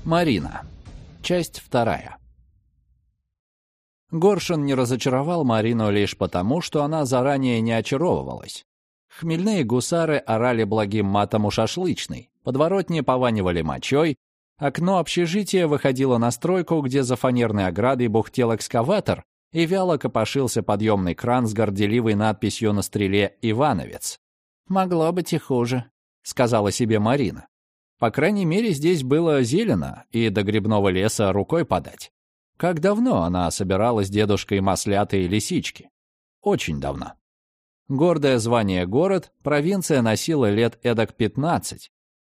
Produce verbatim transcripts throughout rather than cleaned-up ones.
Марина. Часть вторая. Горшин не разочаровал Марину лишь потому, что она заранее не очаровывалась. Хмельные гусары орали благим матом у шашлычной, подворотни пованивали мочой, окно общежития выходило на стройку, где за фанерной оградой бухтел экскаватор, и вяло копошился подъемный кран с горделивой надписью на стреле «Ивановец». «Могло быть и хуже», — сказала себе Марина. По крайней мере, здесь было зелено, и до грибного леса рукой подать. Как давно она собирала с дедушкой маслятые лисички? Очень давно. Гордое звание город провинция носила лет эдак пятнадцать.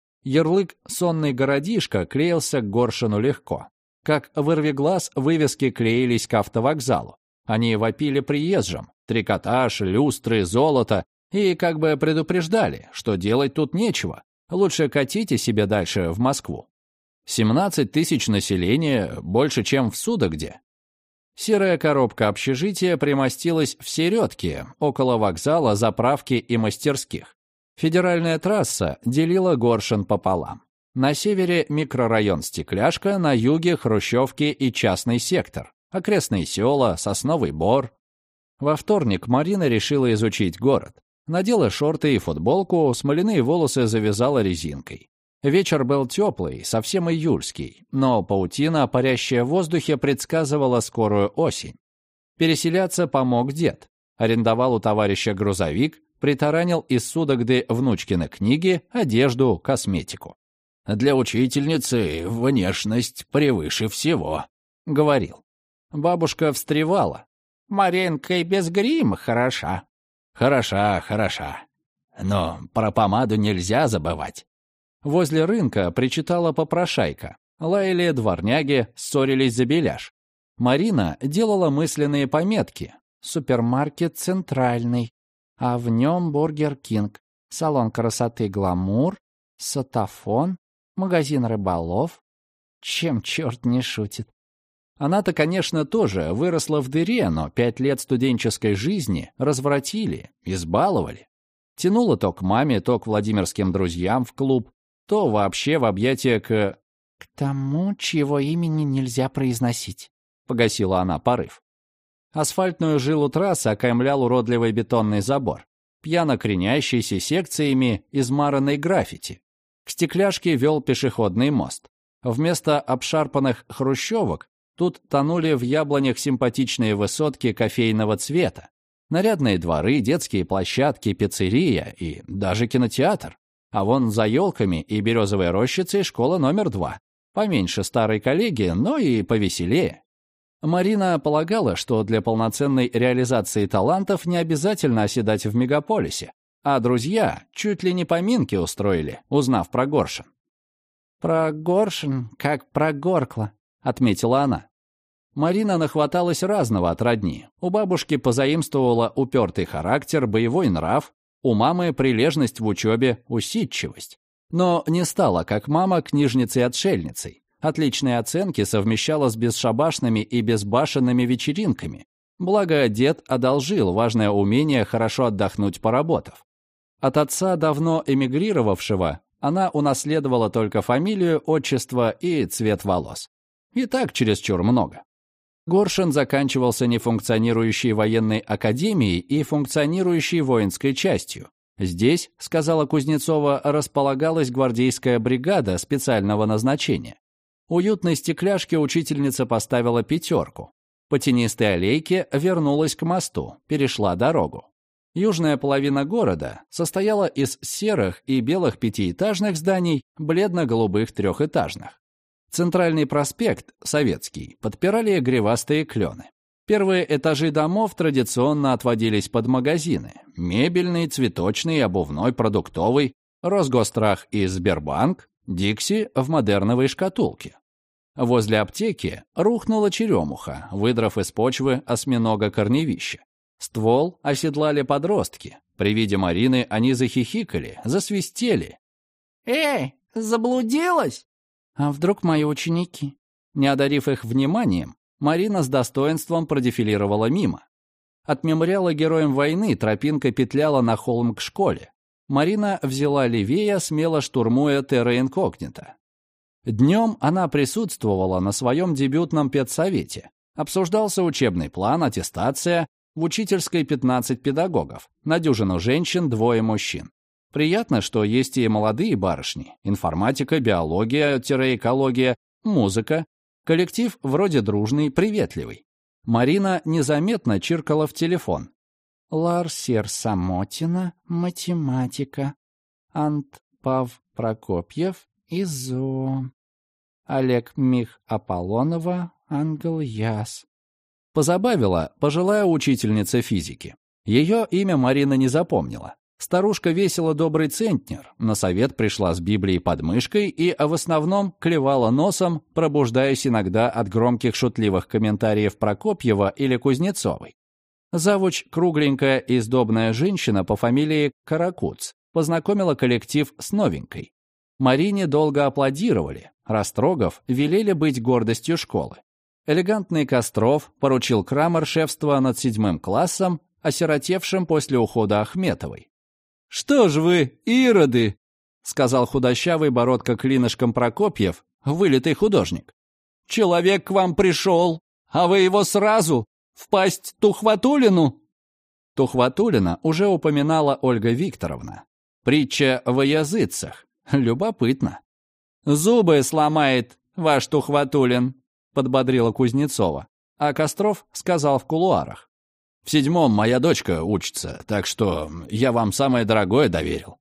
Ярлык «сонный городишко» клеился к Горшину легко. Как вырвиглаз вывески клеились к автовокзалу. Они вопили приезжим: трикотаж, люстры, золото, и как бы предупреждали, что делать тут нечего. Лучше катите себе дальше в Москву. семнадцать тысяч населения, больше, чем в Судогде. Серая коробка общежития примостилась в середке, около вокзала, заправки и мастерских. Федеральная трасса делила Горшин пополам. На севере микрорайон Стекляшка, на юге хрущевки и частный сектор, окрестные села, Сосновый Бор. Во вторник Марина решила изучить город. Надела шорты и футболку, смоляные волосы завязала резинкой. Вечер был теплый, совсем июльский, но паутина, парящая в воздухе, предсказывала скорую осень. Переселяться помог дед. Арендовал у товарища грузовик, притаранил из Судогды внучкины книги, одежду, косметику. «Для учительницы внешность превыше всего», — говорил. Бабушка встревала. «Маринка и без грима хороша». «Хороша, хороша. Но про помаду нельзя забывать». Возле рынка причитала попрошайка. Лаяли дворняги, ссорились за беляш. Марина делала мысленные пометки. Супермаркет «Центральный», а в нем «Бургер Кинг», салон красоты «Гламур», «Сотафон», магазин рыболов. Чем черт не шутит? Она-то, конечно, тоже выросла в дыре, но пять лет студенческой жизни развратили, избаловали. Тянула то к маме, то к владимирским друзьям в клуб, то вообще в объятия к... «К тому, чьего имени нельзя произносить», — погасила она порыв. Асфальтную жилу трассы окаймлял уродливый бетонный забор, пьяно кренящийся секциями измаранной граффити. К Стекляшке вел пешеходный мост. Вместо обшарпанных хрущевок тут тонули в яблонях симпатичные высотки кофейного цвета, нарядные дворы, детские площадки, пиццерия и даже кинотеатр. А вон за елками и березовой рощицей школа номер два. Поменьше старой коллеги, но и повеселее. Марина полагала, что для полноценной реализации талантов не обязательно оседать в мегаполисе, а друзья чуть ли не поминки устроили, узнав про Горшин. «Про Горшин, как про Горкла», — отметила она. Марина нахваталась разного от родни. У бабушки позаимствовала упертый характер, боевой нрав, у мамы прилежность в учебе, усидчивость. Но не стала, как мама, книжницей-отшельницей. Отличные оценки совмещала с бесшабашными и безбашенными вечеринками. Благо, дед одолжил важное умение хорошо отдохнуть, поработав. От отца, давно эмигрировавшего, она унаследовала только фамилию, отчество и цвет волос. И так чересчур много. Горшин заканчивался нефункционирующей военной академией и функционирующей воинской частью. Здесь, сказала Кузнецова, располагалась гвардейская бригада специального назначения. Уютной Стекляшке учительница поставила пятерку. По тенистой аллейке вернулась к мосту, перешла дорогу. Южная половина города состояла из серых и белых пятиэтажных зданий, бледно-голубых трехэтажных. Центральный проспект, Советский, подпирали гривастые клены. Первые этажи домов традиционно отводились под магазины. Мебельный, цветочный, обувной, продуктовый, Росгострах и Сбербанк, Дикси в модерновой шкатулке. Возле аптеки рухнула черемуха, выдрав из почвы осьминога-корневище. Ствол оседлали подростки. При виде Марины они захихикали, засвистели. «Эй, заблудилась?» А вдруг мои ученики? Не одарив их вниманием, Марина с достоинством продефилировала мимо. От мемориала героям войны тропинка петляла на холм к школе. Марина взяла левее, смело штурмуя терра инкогнито. Днем она присутствовала на своем дебютном педсовете. Обсуждался учебный план, аттестация, в учительской пятнадцать педагогов, на дюжину женщин, двое мужчин. Приятно, что есть и молодые барышни. Информатика, биология-экология, музыка. Коллектив вроде дружный, приветливый. Марина незаметно чиркала в телефон. Ларсер Самотина, математика. Антпав Прокопьев, ИЗО. Олег Мих Аполлонова, ангел-яс. Позабавила пожилая учительница физики. Ее имя Марина не запомнила. Старушка весила добрый центнер, на совет пришла с Библией под мышкой и в основном клевала носом, пробуждаясь иногда от громких шутливых комментариев Прокопьева или Кузнецовой. Завуч, кругленькая и сдобная женщина по фамилии Каракуц, познакомила коллектив с новенькой. Марине долго аплодировали, растрогав, велели быть гордостью школы. Элегантный Костров поручил Крамер шефство над седьмым классом, осиротевшим после ухода Ахметовой. «Что ж вы, ироды!» — сказал худощавый бородка клинышком Прокопьев, вылитый художник. «Человек к вам пришел, а вы его сразу в пасть Тухватулину!» Тухватулина уже упоминала Ольга Викторовна. Притча во языцах. Любопытно. «Зубы сломает ваш Тухватулин», — подбодрила Кузнецова, а Костров сказал в кулуарах. «В седьмом моя дочка учится, так что я вам самое дорогое доверил».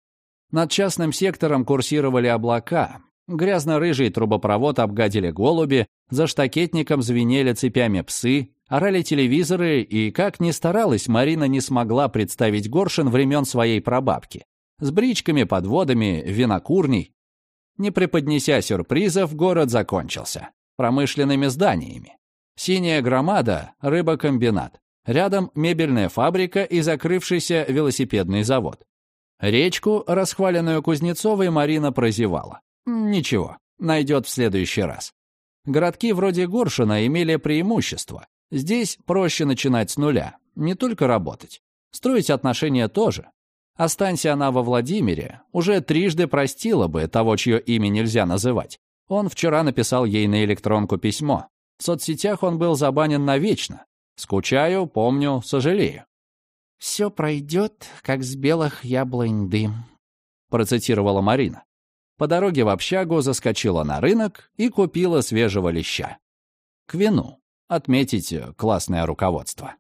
Над частным сектором курсировали облака. Грязно-рыжий трубопровод обгадили голуби, за штакетником звенели цепями псы, орали телевизоры, и, как ни старалась, Марина не смогла представить Горшин времен своей прабабки. С бричками, подводами, винокурней. Не преподнеся сюрпризов, город закончился. Промышленными зданиями. Синяя громада — рыбокомбинат. Рядом мебельная фабрика и закрывшийся велосипедный завод. Речку, расхваленную Кузнецовой, Марина прозевала. Ничего, найдет в следующий раз. Городки вроде Горшина имели преимущество. Здесь проще начинать с нуля, не только работать. Строить отношения тоже. Останься она во Владимире, уже трижды простила бы того, чье имя нельзя называть. Он вчера написал ей на электронку письмо. В соцсетях он был забанен навечно. Скучаю, помню, сожалею. «Все пройдет, как с белых яблонь дым», — процитировала Марина. По дороге в общагу заскочила на рынок и купила свежего леща. К вину. Отметить классное руководство.